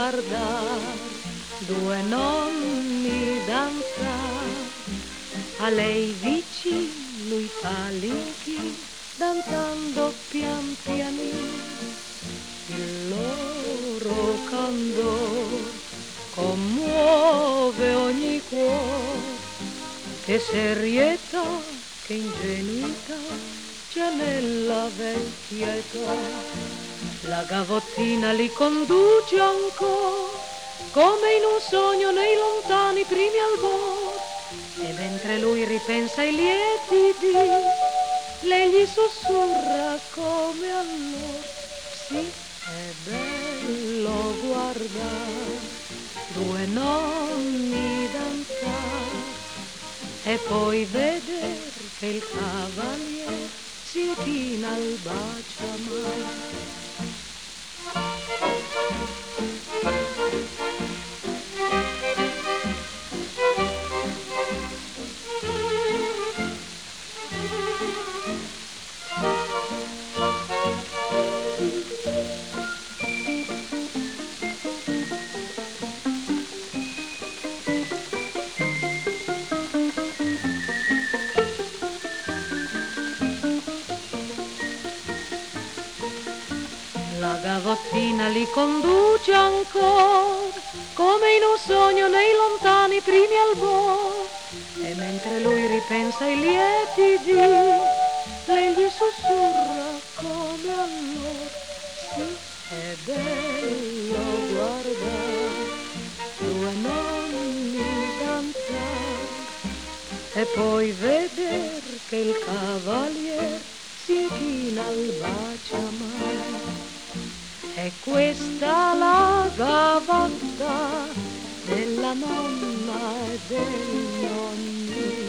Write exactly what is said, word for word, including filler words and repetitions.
guardar due nonni danzar, a lei vicino lui palinchi, danzando pian pianino. Il loro candor commuove ogni cuore, che serietà, che ingenuità c'è nella vecchia età. La gavottina li conduce ancora, come in un sogno nei lontani primi albori, e mentre lui ripensa ai lieti dì, lei gli sussurra come allora: sì, è bello guardare due nonni danzare, e poi veder che il cavaliere si china al baciamano. La gavottina li conduce ancora, come in un sogno nei lontani primi albori, e mentre lui ripensa ai lieti dì, lei gli sussurra come allora: sì, è bello guardare due nonni danzare, e poi veder che il cavaliere si china al baciamano. E questa la gavotta della nonna e del nonnino.